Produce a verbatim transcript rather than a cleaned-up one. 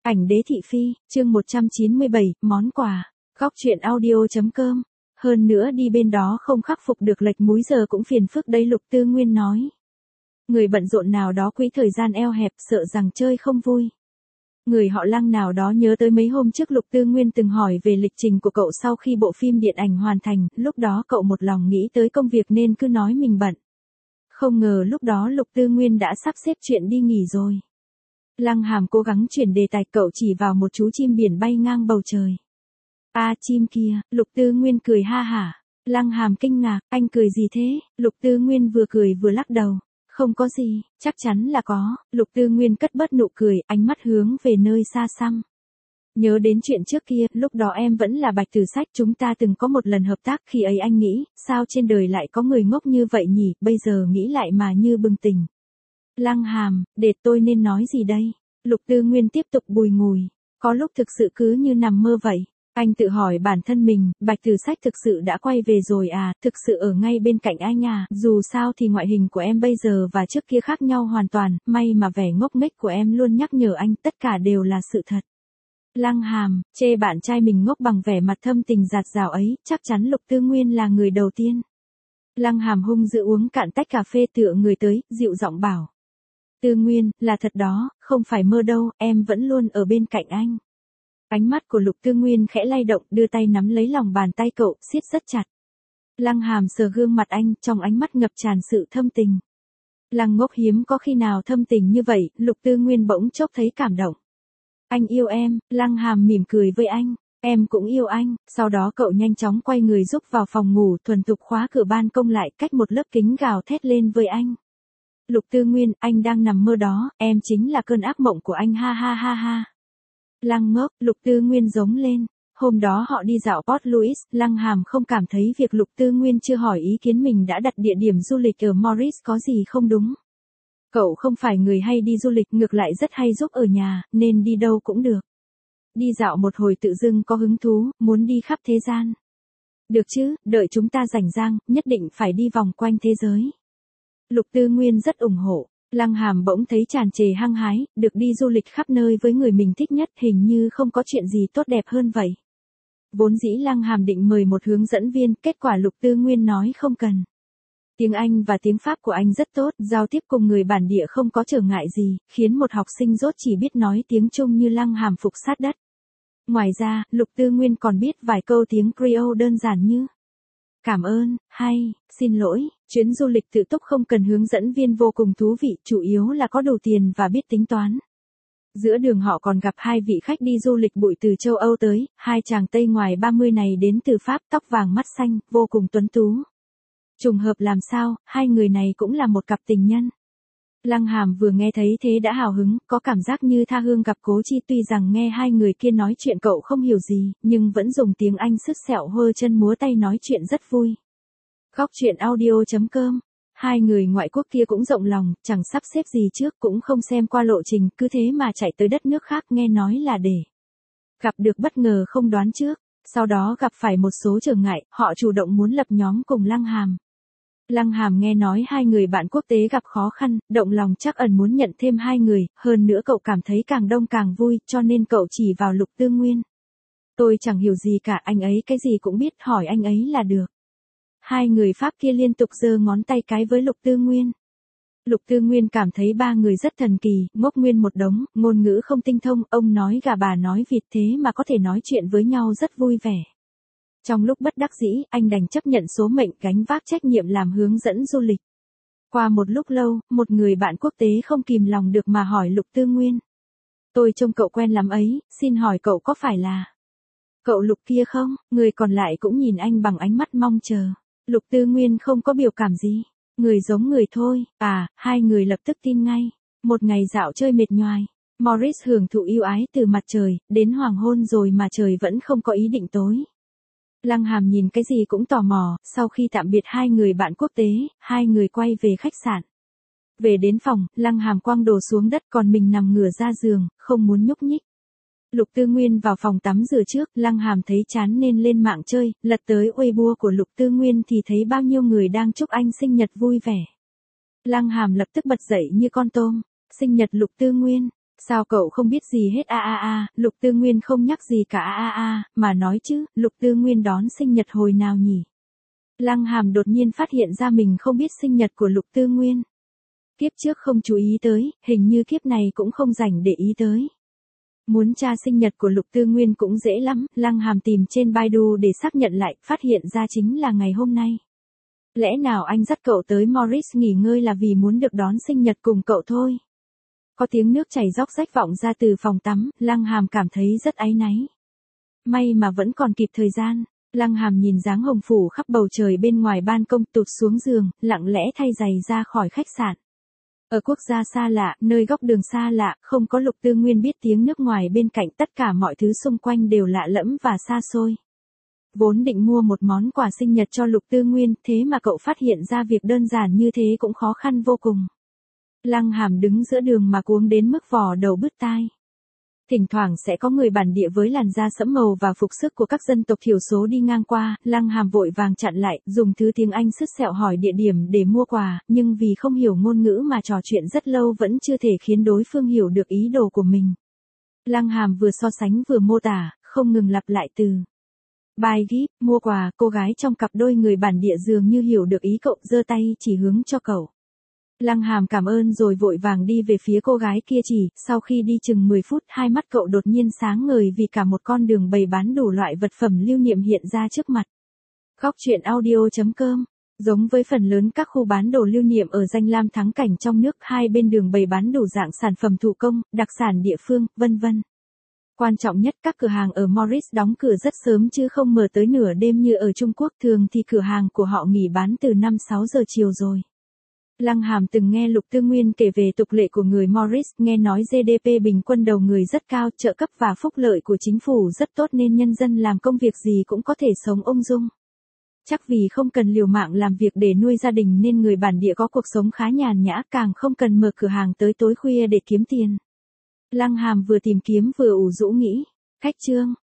Ảnh đế thị phi, chương một trăm chín mươi bảy, món quà. Góc truyện audio.com. Hơn nữa đi bên đó không khắc phục được lệch múi giờ cũng phiền phức đấy, Lục Tư Nguyên nói. Người bận rộn nào đó quỹ thời gian eo hẹp, sợ rằng chơi không vui. Người họ Lăng nào đó nhớ tới mấy hôm trước Lục Tư Nguyên từng hỏi về lịch trình của cậu sau khi bộ phim điện ảnh hoàn thành, lúc đó cậu một lòng nghĩ tới công việc nên cứ nói mình bận. Không ngờ lúc đó Lục Tư Nguyên đã sắp xếp chuyện đi nghỉ rồi. Lăng Hàm cố gắng chuyển đề tài, cậu chỉ vào một chú chim biển bay ngang bầu trời. A à, chim kia, Lục Tư Nguyên cười ha hả. Lăng Hàm kinh ngạc, anh cười gì thế? Lục Tư Nguyên vừa cười vừa lắc đầu. Không có gì, chắc chắn là có. Lục Tư Nguyên cất bớt nụ cười, ánh mắt hướng về nơi xa xăm. Nhớ đến chuyện trước kia, lúc đó em vẫn là Bạch Tử Sách, chúng ta từng có một lần hợp tác, khi ấy anh nghĩ, sao trên đời lại có người ngốc như vậy nhỉ, bây giờ nghĩ lại mà như bừng tỉnh. Lăng Hàm, để tôi nên nói gì đây? Lục Tư Nguyên tiếp tục bùi ngùi, có lúc thực sự cứ như nằm mơ vậy. Anh tự hỏi bản thân mình, Bạch Tử Sách thực sự đã quay về rồi à, thực sự ở ngay bên cạnh anh à, dù sao thì ngoại hình của em bây giờ và trước kia khác nhau hoàn toàn, may mà vẻ ngốc nghếch của em luôn nhắc nhở anh, tất cả đều là sự thật. Lăng Hàm, chê bạn trai mình ngốc bằng vẻ mặt thâm tình dạt dào ấy, chắc chắn Lục Tư Nguyên là người đầu tiên. Lăng Hàm hung dữ uống cạn tách cà phê, tựa người tới, dịu giọng bảo. Tư Nguyên, là thật đó, không phải mơ đâu, em vẫn luôn ở bên cạnh anh. Ánh mắt của Lục Tư Nguyên khẽ lay động, đưa tay nắm lấy lòng bàn tay cậu, siết rất chặt. Lăng Hàm sờ gương mặt anh, trong ánh mắt ngập tràn sự thâm tình. Lăng ngốc hiếm có khi nào thâm tình như vậy, Lục Tư Nguyên bỗng chốc thấy cảm động. Anh yêu em, Lăng Hàm mỉm cười với anh. Em cũng yêu anh. Sau đó cậu nhanh chóng quay người rúc vào phòng ngủ, thuần thục khóa cửa ban công lại, cách một lớp kính gào thét lên với anh. Lục Tư Nguyên, anh đang nằm mơ đó, em chính là cơn ác mộng của anh, ha ha ha ha. Lăng ngốc, Lục Tư Nguyên giống lên. Hôm đó họ đi dạo Port Louis, Lăng Hàm không cảm thấy việc Lục Tư Nguyên chưa hỏi ý kiến mình đã đặt địa điểm du lịch ở Morris có gì không đúng. Cậu không phải người hay đi du lịch, ngược lại rất hay giúp ở nhà, nên đi đâu cũng được. Đi dạo một hồi tự dưng có hứng thú, muốn đi khắp thế gian. Được chứ, đợi chúng ta rảnh rang, nhất định phải đi vòng quanh thế giới. Lục Tư Nguyên rất ủng hộ. Lăng Hàm bỗng thấy tràn trề hăng hái, được đi du lịch khắp nơi với người mình thích nhất, hình như không có chuyện gì tốt đẹp hơn vậy. Vốn dĩ Lăng Hàm định mời một hướng dẫn viên, kết quả Lục Tư Nguyên nói không cần. Tiếng Anh và tiếng Pháp của anh rất tốt, giao tiếp cùng người bản địa không có trở ngại gì, khiến một học sinh dốt chỉ biết nói tiếng Trung như Lăng Hàm phục sát đất. Ngoài ra, Lục Tư Nguyên còn biết vài câu tiếng Creole đơn giản như cảm ơn, hay, xin lỗi. Chuyến du lịch tự túc không cần hướng dẫn viên vô cùng thú vị, chủ yếu là có đủ tiền và biết tính toán. Giữa đường họ còn gặp hai vị khách đi du lịch bụi từ châu Âu tới, hai chàng Tây ngoài ba mươi này đến từ Pháp, tóc vàng mắt xanh, vô cùng tuấn tú. Trùng hợp làm sao, hai người này cũng là một cặp tình nhân. Lăng Hàm vừa nghe thấy thế đã hào hứng, có cảm giác như tha hương gặp cố chi, tuy rằng nghe hai người kia nói chuyện cậu không hiểu gì, nhưng vẫn dùng tiếng Anh sứt sẹo hơ chân múa tay nói chuyện rất vui. Góc truyện audio.com. Hai người ngoại quốc kia cũng rộng lòng, chẳng sắp xếp gì trước, cũng không xem qua lộ trình, cứ thế mà chạy tới đất nước khác, nghe nói là để gặp được bất ngờ không đoán trước. Sau đó gặp phải một số trở ngại, họ chủ động muốn lập nhóm cùng Lăng Hàm. Lăng Hàm nghe nói hai người bạn quốc tế gặp khó khăn, động lòng chắc ẩn muốn nhận thêm hai người, hơn nữa cậu cảm thấy càng đông càng vui, cho nên cậu chỉ vào Lục Tư Nguyên. Tôi chẳng hiểu gì cả, anh ấy cái gì cũng biết, hỏi anh ấy là được. Hai người Pháp kia liên tục giơ ngón tay cái với Lục Tư Nguyên. Lục Tư Nguyên cảm thấy ba người rất thần kỳ, ngốc nguyên một đống, ngôn ngữ không tinh thông, ông nói gà bà nói vịt thế mà có thể nói chuyện với nhau rất vui vẻ. Trong lúc bất đắc dĩ, anh đành chấp nhận số mệnh, gánh vác trách nhiệm làm hướng dẫn du lịch. Qua một lúc lâu, một người bạn quốc tế không kìm lòng được mà hỏi Lục Tư Nguyên. Tôi trông cậu quen lắm ấy, xin hỏi cậu có phải là cậu Lục kia không? Người còn lại cũng nhìn anh bằng ánh mắt mong chờ. Lục Tư Nguyên không có biểu cảm gì. Người giống người thôi. À, hai người lập tức tin ngay. Một ngày dạo chơi mệt nhoài. Morris hưởng thụ yêu ái từ mặt trời, đến hoàng hôn rồi mà trời vẫn không có ý định tối. Lăng Hàm nhìn cái gì cũng tò mò, sau khi tạm biệt hai người bạn quốc tế, hai người quay về khách sạn. Về đến phòng, Lăng Hàm quăng đồ xuống đất còn mình nằm ngửa ra giường, không muốn nhúc nhích. Lục Tư Nguyên vào phòng tắm rửa trước, Lăng Hàm thấy chán nên lên mạng chơi, lật tới Weibo của Lục Tư Nguyên thì thấy bao nhiêu người đang chúc anh sinh nhật vui vẻ. Lăng Hàm lập tức bật dậy như con tôm. Sinh nhật Lục Tư Nguyên. Sao cậu không biết gì hết a a a, Lục Tư Nguyên không nhắc gì cả a a a, mà nói chứ, Lục Tư Nguyên đón sinh nhật hồi nào nhỉ? Lăng Hàm đột nhiên phát hiện ra mình không biết sinh nhật của Lục Tư Nguyên. Kiếp trước không chú ý tới, hình như kiếp này cũng không rảnh để ý tới. Muốn tra sinh nhật của Lục Tư Nguyên cũng dễ lắm, Lăng Hàm tìm trên Baidu để xác nhận lại, phát hiện ra chính là ngày hôm nay. Lẽ nào anh dắt cậu tới Morris nghỉ ngơi là vì muốn được đón sinh nhật cùng cậu thôi? Có tiếng nước chảy róc rách vọng ra từ phòng tắm, Lăng Hàm cảm thấy rất áy náy. May mà vẫn còn kịp thời gian. Lăng Hàm nhìn dáng hồng phủ khắp bầu trời bên ngoài ban công, tụt xuống giường, lặng lẽ thay giày ra khỏi khách sạn. Ở quốc gia xa lạ, nơi góc đường xa lạ, không có Lục Tư Nguyên biết tiếng nước ngoài bên cạnh, tất cả mọi thứ xung quanh đều lạ lẫm và xa xôi. Vốn định mua một món quà sinh nhật cho Lục Tư Nguyên, thế mà cậu phát hiện ra việc đơn giản như thế cũng khó khăn vô cùng. Lăng Hàm đứng giữa đường mà cuống đến mức vò đầu bứt tai. Thỉnh thoảng sẽ có người bản địa với làn da sẫm màu và phục sức của các dân tộc thiểu số đi ngang qua, Lăng Hàm vội vàng chặn lại, dùng thứ tiếng Anh sứt sẹo hỏi địa điểm để mua quà, nhưng vì không hiểu ngôn ngữ mà trò chuyện rất lâu vẫn chưa thể khiến đối phương hiểu được ý đồ của mình. Lăng Hàm vừa so sánh vừa mô tả, không ngừng lặp lại từ buy gift, mua quà, cô gái trong cặp đôi người bản địa dường như hiểu được ý cậu, giơ tay chỉ hướng cho cậu. Lăng Hàm cảm ơn rồi vội vàng đi về phía cô gái kia chỉ, sau khi đi chừng mười phút, hai mắt cậu đột nhiên sáng ngời vì cả một con đường bày bán đủ loại vật phẩm lưu niệm hiện ra trước mặt. Góc truyện audio chấm com. Giống với phần lớn các khu bán đồ lưu niệm ở danh lam thắng cảnh trong nước, hai bên đường bày bán đủ dạng sản phẩm thủ công, đặc sản địa phương, vân vân. Quan trọng nhất, các cửa hàng ở Morris đóng cửa rất sớm chứ không mở tới nửa đêm như ở Trung Quốc, thường thì cửa hàng của họ nghỉ bán từ năm sáu giờ chiều rồi. Lăng Hàm từng nghe Lục Tư Nguyên kể về tục lệ của người Morris, nghe nói giê đê pê bình quân đầu người rất cao, trợ cấp và phúc lợi của chính phủ rất tốt nên nhân dân làm công việc gì cũng có thể sống ung dung. Chắc vì không cần liều mạng làm việc để nuôi gia đình nên người bản địa có cuộc sống khá nhàn nhã, càng không cần mở cửa hàng tới tối khuya để kiếm tiền. Lăng Hàm vừa tìm kiếm vừa ủ rũ nghĩ, khách trương,